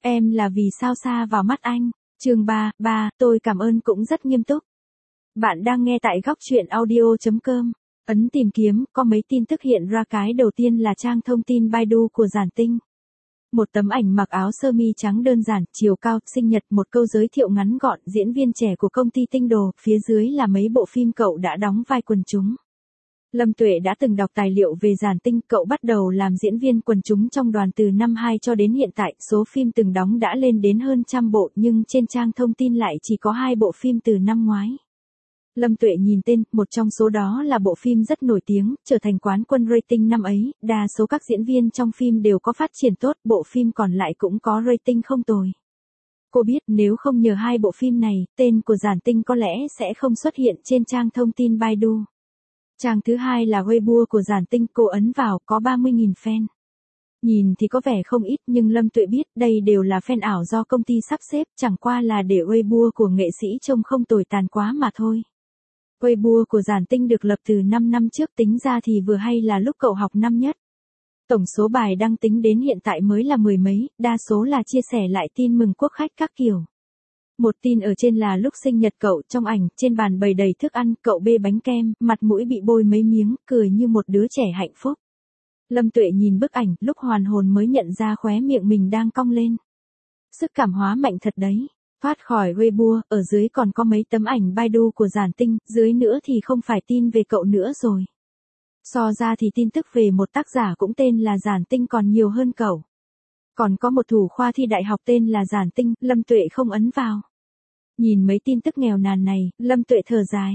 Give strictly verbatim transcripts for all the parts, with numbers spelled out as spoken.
Em là vì sao xa vào mắt anh. Chương ba, ba, tôi cảm ơn cũng rất nghiêm túc. Bạn đang nghe tại góc truyện audio chấm com. Ấn tìm kiếm, có mấy tin tức hiện ra. Cái đầu tiên là trang thông tin Baidu của Giản Tinh. Một tấm ảnh mặc áo sơ mi trắng đơn giản, chiều cao, sinh nhật, một câu giới thiệu ngắn gọn, diễn viên trẻ của công ty Tinh Đồ, phía dưới là mấy bộ phim cậu đã đóng vai quần chúng. Lâm Tuệ đã từng đọc tài liệu về Giản Tinh, cậu bắt đầu làm diễn viên quần chúng trong đoàn từ năm hai cho đến hiện tại, số phim từng đóng đã lên đến hơn trăm bộ nhưng trên trang thông tin lại chỉ có hai bộ phim từ năm ngoái. Lâm Tuệ nhìn tên, một trong số đó là bộ phim rất nổi tiếng, trở thành quán quân rating năm ấy, đa số các diễn viên trong phim đều có phát triển tốt, bộ phim còn lại cũng có rating không tồi. Cô biết nếu không nhờ hai bộ phim này, tên của Giản Tinh có lẽ sẽ không xuất hiện trên trang thông tin Baidu. Trang thứ hai là Weibo của Giản Tinh, cô ấn vào có ba mươi nghìn fan. Nhìn thì có vẻ không ít nhưng Lâm Tuệ biết đây đều là fan ảo do công ty sắp xếp, chẳng qua là để Weibo của nghệ sĩ trông không tồi tàn quá mà thôi. Weibo của Giản Tinh được lập từ năm năm trước, tính ra thì vừa hay là lúc cậu học năm nhất. Tổng số bài đăng tính đến hiện tại mới là mười mấy, đa số là chia sẻ lại tin mừng quốc khách các kiểu. Một tin ở trên là lúc sinh nhật cậu, trong ảnh, trên bàn bày đầy thức ăn, cậu bê bánh kem, mặt mũi bị bôi mấy miếng, cười như một đứa trẻ hạnh phúc. Lâm Tuệ nhìn bức ảnh, lúc hoàn hồn mới nhận ra khóe miệng mình đang cong lên. Sức cảm hóa mạnh thật đấy. Thoát khỏi Weibo, ở dưới còn có mấy tấm ảnh Baidu của Giản Tinh, dưới nữa thì không phải tin về cậu nữa rồi. So ra thì tin tức về một tác giả cũng tên là Giản Tinh còn nhiều hơn cậu. Còn có một thủ khoa thi đại học tên là Giản Tinh, Lâm Tuệ không ấn vào. Nhìn mấy tin tức nghèo nàn này, Lâm Tuệ thở dài.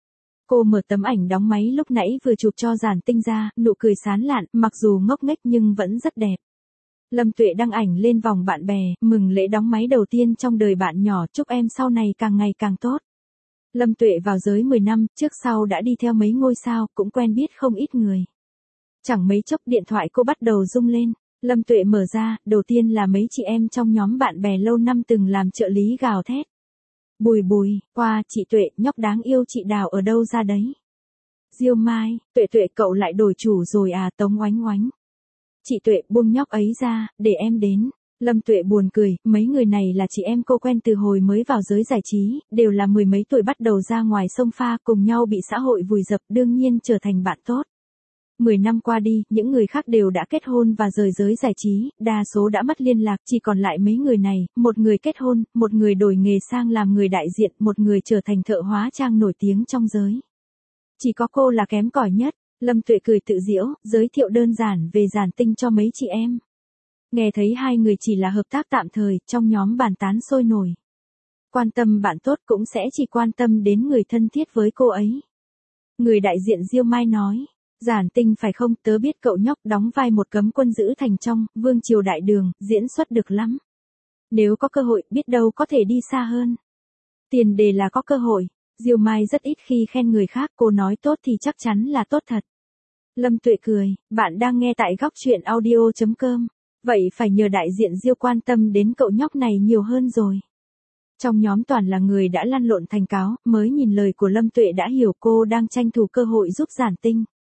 Cô mở tấm ảnh đóng máy lúc nãy vừa chụp cho Giản Tinh ra, nụ cười sán lạn, mặc dù ngốc nghếch nhưng vẫn rất đẹp. Lâm Tuệ đăng ảnh lên vòng bạn bè, mừng lễ đóng máy đầu tiên trong đời bạn nhỏ, chúc em sau này càng ngày càng tốt. Lâm Tuệ vào giới mười năm, trước sau đã đi theo mấy ngôi sao, cũng quen biết không ít người. Chẳng mấy chốc điện thoại cô bắt đầu rung lên. Lâm Tuệ mở ra, đầu tiên là mấy chị em trong nhóm bạn bè lâu năm từng làm trợ lý gào thét. Bùi Bùi, qua, chị Tuệ, nhóc đáng yêu chị Đào ở đâu ra đấy? Diêu Mai, Tuệ Tuệ cậu lại đổi chủ rồi à? Tống Oánh Oánh. Chị Tuệ buông nhóc ấy ra, để em đến. Lâm Tuệ buồn cười, mấy người này là chị em cô quen từ hồi mới vào giới giải trí, đều là mười mấy tuổi bắt đầu ra ngoài sông pha cùng nhau bị xã hội vùi dập, đương nhiên trở thành bạn tốt. Mười năm qua đi, những người khác đều đã kết hôn và rời giới giải trí, đa số đã mất liên lạc, chỉ còn lại mấy người này, một người kết hôn, một người đổi nghề sang làm người đại diện, một người trở thành thợ hóa trang nổi tiếng trong giới. Chỉ có cô là kém cỏi nhất. Lâm Tuệ cười tự giễu, giới thiệu đơn giản về Giản Tinh cho mấy chị em. Nghe thấy hai người chỉ là hợp tác tạm thời, trong nhóm bàn tán sôi nổi. Quan tâm bạn tốt cũng sẽ chỉ quan tâm đến người thân thiết với cô ấy. Người đại diện Diêu Mai nói, Giản Tinh phải không, tớ biết cậu nhóc đóng vai một cấm quân giữ thành trong Vương Triều Đại Đường, diễn xuất được lắm. Nếu có cơ hội, biết đâu có thể đi xa hơn. Tiền đề là có cơ hội. Diêu Mai rất ít khi khen người khác, cô nói tốt thì chắc chắn là tốt thật. Lâm Tuệ cười, bạn đang nghe tại góc truyện audio chấm com. Vậy phải nhờ đại diện Diêu quan tâm đến cậu nhóc này nhiều hơn rồi. Trong nhóm toàn là người đã lăn lộn thành cáo, mới nhìn lời của Lâm Tuệ đã hiểu cô đang tranh thủ cơ hội giúp Giản Tinh.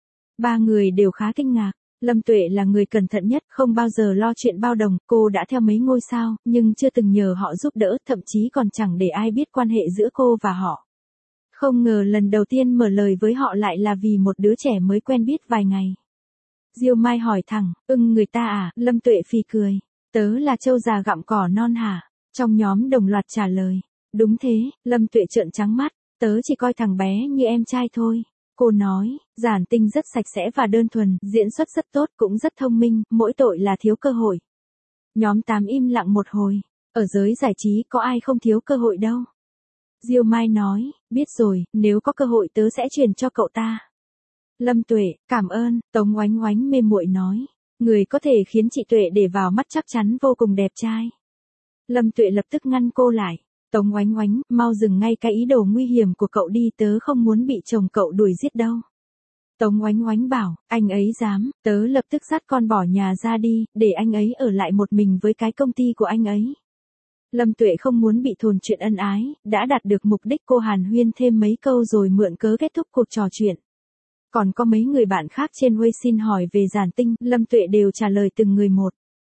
Ba người đều khá kinh ngạc. Lâm Tuệ là người cẩn thận nhất, không bao giờ lo chuyện bao đồng, cô đã theo mấy ngôi sao, nhưng chưa từng nhờ họ giúp đỡ, thậm chí còn chẳng để ai biết quan hệ giữa cô và họ. Không ngờ lần đầu tiên mở lời với họ lại là vì một đứa trẻ mới quen biết vài ngày. Diêu Mai hỏi thẳng, ưng người ta à? Lâm Tuệ phì cười, tớ là trâu già gặm cỏ non hả? Trong nhóm đồng loạt trả lời, đúng thế. Lâm Tuệ trợn trắng mắt, tớ chỉ coi thằng bé như em trai thôi. Cô nói, Giản Tinh rất sạch sẽ và đơn thuần, diễn xuất rất tốt, cũng rất thông minh, mỗi tội là thiếu cơ hội. Nhóm tám im lặng một hồi, ở giới giải trí có ai không thiếu cơ hội đâu. Diêu Mai nói, biết rồi, nếu có cơ hội tớ sẽ truyền cho cậu ta. Lâm Tuệ, cảm ơn. Tống Oánh Oánh mê muội nói, người có thể khiến chị Tuệ để vào mắt chắc chắn vô cùng đẹp trai. Lâm Tuệ lập tức ngăn cô lại. Tống Oánh Oánh, mau dừng ngay cái ý đồ nguy hiểm của cậu đi, tớ không muốn bị chồng cậu đuổi giết đâu. Tống Oánh Oánh bảo, anh ấy dám, tớ lập tức dắt con bỏ nhà ra đi, để anh ấy ở lại một mình với cái công ty của anh ấy. Lâm Tuệ không muốn bị thồn chuyện ân ái, đã đạt được mục đích, cô hàn huyên thêm mấy câu rồi mượn cớ kết thúc cuộc trò chuyện. Còn có mấy người bạn khác trên Weixin hỏi về Giản Tinh, Lâm Tuệ đều trả lời từng người một.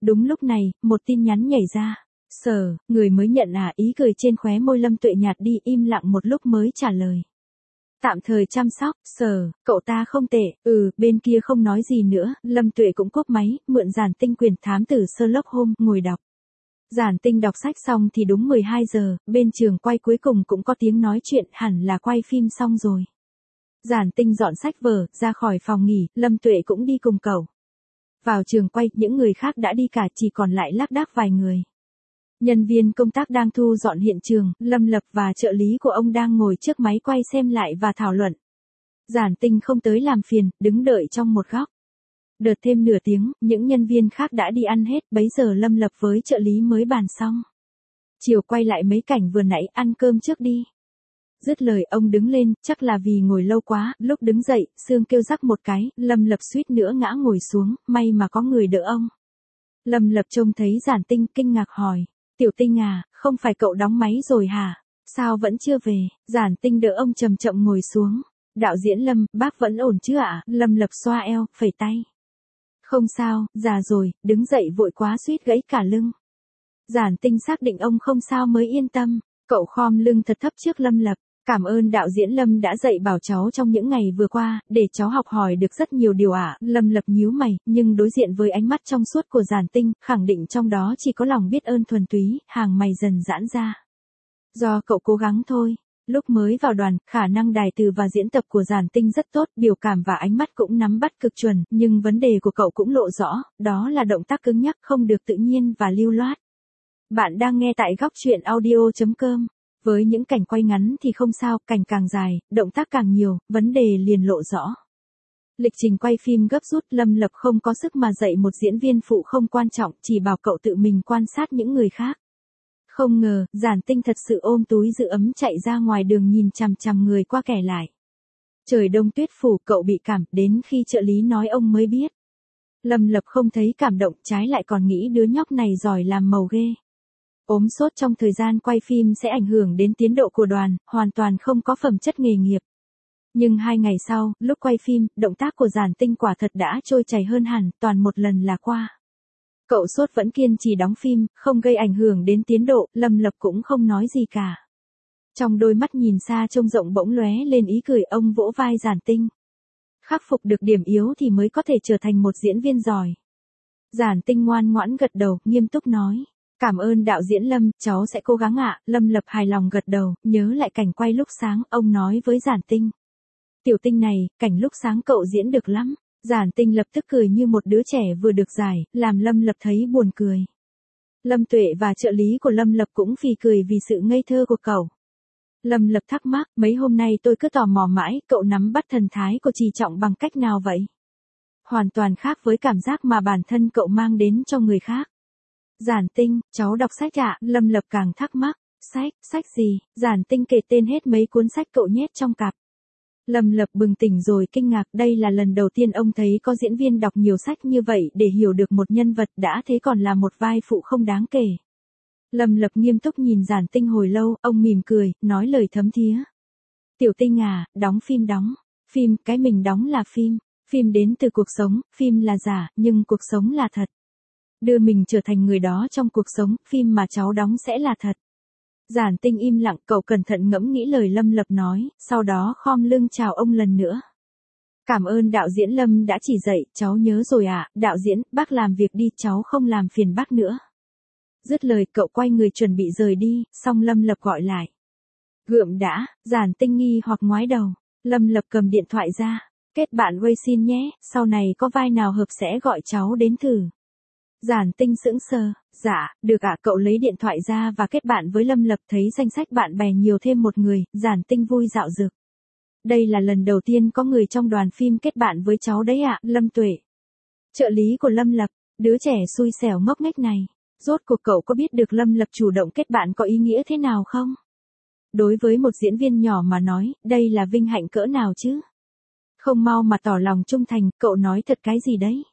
Đúng lúc này, một tin nhắn nhảy ra. Sở, người mới nhận à, ý cười trên khóe môi Lâm Tuệ nhạt đi, im lặng một lúc mới trả lời. Tạm thời chăm sóc, Sở, cậu ta không tệ, ừ, bên kia không nói gì nữa, Lâm Tuệ cũng cúp máy, mượn Giản Tinh quyền thám tử Sherlock Holmes, ngồi đọc. Giản Tinh đọc sách xong thì đúng mười hai giờ, bên trường quay cuối cùng cũng có tiếng nói chuyện, hẳn là quay phim xong rồi. Giản Tinh dọn sách vở, ra khỏi phòng nghỉ, Lâm Tuệ cũng đi cùng cậu. Vào trường quay, những người khác đã đi cả, chỉ còn lại lác đác vài người. Nhân viên công tác đang thu dọn hiện trường, Lâm Lập và trợ lý của ông đang ngồi trước máy quay xem lại và thảo luận. Giản Tinh không tới làm phiền, đứng đợi trong một góc. Đợt thêm nửa tiếng, những nhân viên khác đã đi ăn hết, bấy giờ Lâm Lập với trợ lý mới bàn xong. Chiều quay lại mấy cảnh vừa nãy, ăn cơm trước đi. Dứt lời ông đứng lên, chắc là vì ngồi lâu quá, lúc đứng dậy, xương kêu rắc một cái, Lâm Lập suýt nữa ngã ngồi xuống, may mà có người đỡ ông. Lâm Lập trông thấy Giản Tinh, kinh ngạc hỏi, Tiểu Tinh à, không phải cậu đóng máy rồi hả? Sao vẫn chưa về? Giản Tinh đỡ ông chậm chậm ngồi xuống. Đạo diễn Lâm, bác vẫn ổn chứ ạ? Lâm Lập xoa eo, phẩy tay. Không sao, già rồi, đứng dậy vội quá suýt gãy cả lưng. Giản Tinh xác định ông không sao mới yên tâm, cậu khom lưng thật thấp trước Lâm Lập. Cảm ơn đạo diễn Lâm đã dạy bảo cháu trong những ngày vừa qua, để cháu học hỏi được rất nhiều điều ạ. À. Lâm Lập nhíu mày, nhưng đối diện với ánh mắt trong suốt của Giản Tinh, khẳng định trong đó chỉ có lòng biết ơn thuần túy, hàng mày dần giãn ra. Do cậu cố gắng thôi. Lúc mới vào đoàn, khả năng đài từ và diễn tập của Giản Tinh rất tốt, biểu cảm và ánh mắt cũng nắm bắt cực chuẩn, nhưng vấn đề của cậu cũng lộ rõ, đó là động tác cứng nhắc không được tự nhiên và lưu loát. Bạn đang nghe tại góc truyện audio chấm com. Với những cảnh quay ngắn thì không sao, cảnh càng dài, động tác càng nhiều, vấn đề liền lộ rõ. Lịch trình quay phim gấp rút, Lâm Lập không có sức mà dạy một diễn viên phụ không quan trọng, chỉ bảo cậu tự mình quan sát những người khác. Không ngờ, Giản Tinh thật sự ôm túi giữ ấm chạy ra ngoài đường nhìn chằm chằm người qua kẻ lại. Trời đông tuyết phủ, cậu bị cảm, đến khi trợ lý nói ông mới biết. Lâm Lập không thấy cảm động, trái lại còn nghĩ đứa nhóc này giỏi làm màu ghê. Ốm sốt trong thời gian quay phim sẽ ảnh hưởng đến tiến độ của đoàn, hoàn toàn không có phẩm chất nghề nghiệp. Nhưng hai ngày sau, lúc quay phim, động tác của Giản Tinh quả thật đã trôi chảy hơn hẳn, toàn một lần là qua. Cậu sốt vẫn kiên trì đóng phim, không gây ảnh hưởng đến tiến độ, Lâm Lập cũng không nói gì cả. Trong đôi mắt nhìn xa trông rộng bỗng lóe lên ý cười, ông vỗ vai Giản Tinh. Khắc phục được điểm yếu thì mới có thể trở thành một diễn viên giỏi. Giản Tinh ngoan ngoãn gật đầu, nghiêm túc nói. Cảm ơn đạo diễn Lâm, cháu sẽ cố gắng ạ. Lâm Lập hài lòng gật đầu, nhớ lại cảnh quay lúc sáng, ông nói với Giản Tinh. Tiểu Tinh này, cảnh lúc sáng cậu diễn được lắm. Giản Tinh lập tức cười như một đứa trẻ vừa được giải, làm Lâm Lập thấy buồn cười. Lâm Tuệ và trợ lý của Lâm Lập cũng phì cười vì sự ngây thơ của cậu. Lâm Lập thắc mắc, mấy hôm nay tôi cứ tò mò mãi, cậu nắm bắt thần thái của Trì Trọng bằng cách nào vậy? Hoàn toàn khác với cảm giác mà bản thân cậu mang đến cho người khác. Giản Tinh, cháu đọc sách ạ, Lâm Lập càng thắc mắc. Sách, sách gì? Giản Tinh kể tên hết mấy cuốn sách cậu nhét trong cặp. Lâm Lập bừng tỉnh rồi kinh ngạc, đây là lần đầu tiên ông thấy có diễn viên đọc nhiều sách như vậy để hiểu được một nhân vật, đã thế còn là một vai phụ không đáng kể. Lâm Lập nghiêm túc nhìn Giản Tinh hồi lâu, ông mỉm cười, nói lời thấm thía. Tiểu Tinh à, đóng phim đóng. Phim, cái mình đóng là phim. Phim đến từ cuộc sống, phim là giả, nhưng cuộc sống là thật. Đưa mình trở thành người đó trong cuộc sống, phim mà cháu đóng sẽ là thật. Giản Tinh im lặng, cậu cẩn thận ngẫm nghĩ lời Lâm Lập nói, sau đó khom lưng chào ông lần nữa. Cảm ơn đạo diễn Lâm đã chỉ dạy, cháu nhớ rồi ạ, à, đạo diễn, bác làm việc đi, cháu không làm phiền bác nữa. Dứt lời, cậu quay người chuẩn bị rời đi, xong Lâm Lập gọi lại. Gượm đã, Giản Tinh nghi hoặc ngoái đầu, Lâm Lập cầm điện thoại ra, kết bạn Weixin nhé, sau này có vai nào hợp sẽ gọi cháu đến thử. Giản Tinh sững sờ, dạ, được ạ, cậu lấy điện thoại ra và kết bạn với Lâm Lập, thấy danh sách bạn bè nhiều thêm một người, Giản Tinh vui dạo dực. Đây là lần đầu tiên có người trong đoàn phim kết bạn với cháu đấy ạ, Lâm Tuệ. Trợ lý của Lâm Lập, đứa trẻ xui xẻo ngốc nghếch này, rốt cuộc cậu có biết được Lâm Lập chủ động kết bạn có ý nghĩa thế nào không? Đối với một diễn viên nhỏ mà nói, đây là vinh hạnh cỡ nào chứ? Không mau mà tỏ lòng trung thành, cậu nói thật cái gì đấy?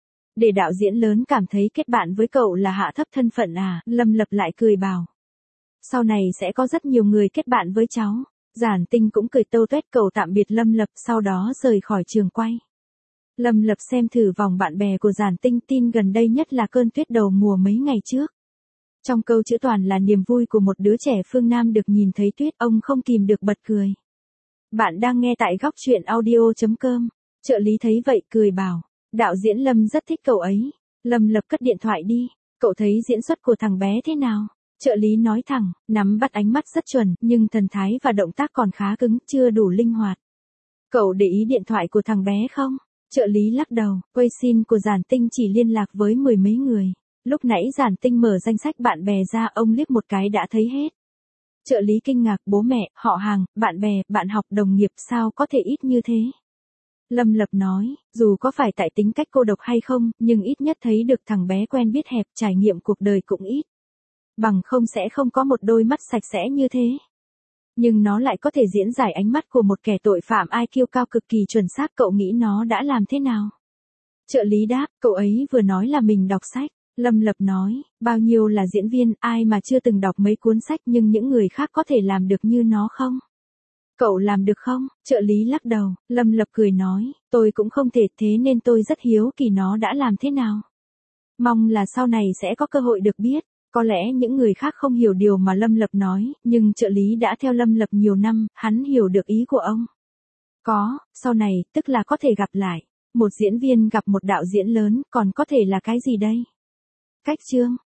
Để đạo diễn lớn cảm thấy kết bạn với cậu là hạ thấp thân phận à, Lâm Lập lại cười bảo. Sau này sẽ có rất nhiều người kết bạn với cháu. Giản Tinh cũng cười tâu tuét, cậu tạm biệt Lâm Lập, sau đó rời khỏi trường quay. Lâm Lập xem thử vòng bạn bè của Giản Tinh tin gần đây nhất là cơn tuyết đầu mùa mấy ngày trước. Trong câu chữ toàn là niềm vui của một đứa trẻ phương Nam được nhìn thấy tuyết, ông không kìm được bật cười. Bạn đang nghe tại góc truyện audio.com. Trợ lý thấy vậy cười bảo, đạo diễn Lâm rất thích cậu ấy. Lâm Lập cất điện thoại đi, cậu thấy diễn xuất của thằng bé thế nào? Trợ lý nói thẳng, nắm bắt ánh mắt rất chuẩn, nhưng thần thái và động tác còn khá cứng, chưa đủ linh hoạt. Cậu để ý điện thoại của thằng bé không? Trợ lý lắc đầu, quay xin của Giản Tinh chỉ liên lạc với mười mấy người. Lúc nãy Giản Tinh mở danh sách bạn bè ra, ông liếc một cái đã thấy hết. Trợ lý kinh ngạc, bố mẹ, họ hàng, bạn bè, bạn học, đồng nghiệp sao có thể ít như thế? Lâm Lập nói, dù có phải tại tính cách cô độc hay không, nhưng ít nhất thấy được thằng bé quen biết hẹp, trải nghiệm cuộc đời cũng ít. Bằng không sẽ không có một đôi mắt sạch sẽ như thế. Nhưng nó lại có thể diễn giải ánh mắt của một kẻ tội phạm i kiu cao cực kỳ chuẩn xác, cậu nghĩ nó đã làm thế nào? Trợ lý đáp, cậu ấy vừa nói là mình đọc sách. Lâm Lập nói, bao nhiêu là diễn viên, ai mà chưa từng đọc mấy cuốn sách, nhưng những người khác có thể làm được như nó không? Cậu làm được không? Trợ lý lắc đầu, Lâm Lập cười nói, tôi cũng không thể, thế nên tôi rất hiếu kỳ nó đã làm thế nào. Mong là sau này sẽ có cơ hội được biết. Có lẽ những người khác không hiểu điều mà Lâm Lập nói, nhưng trợ lý đã theo Lâm Lập nhiều năm, hắn hiểu được ý của ông. Có, sau này, tức là có thể gặp lại. Một diễn viên gặp một đạo diễn lớn, còn có thể là cái gì đây? Cách chương.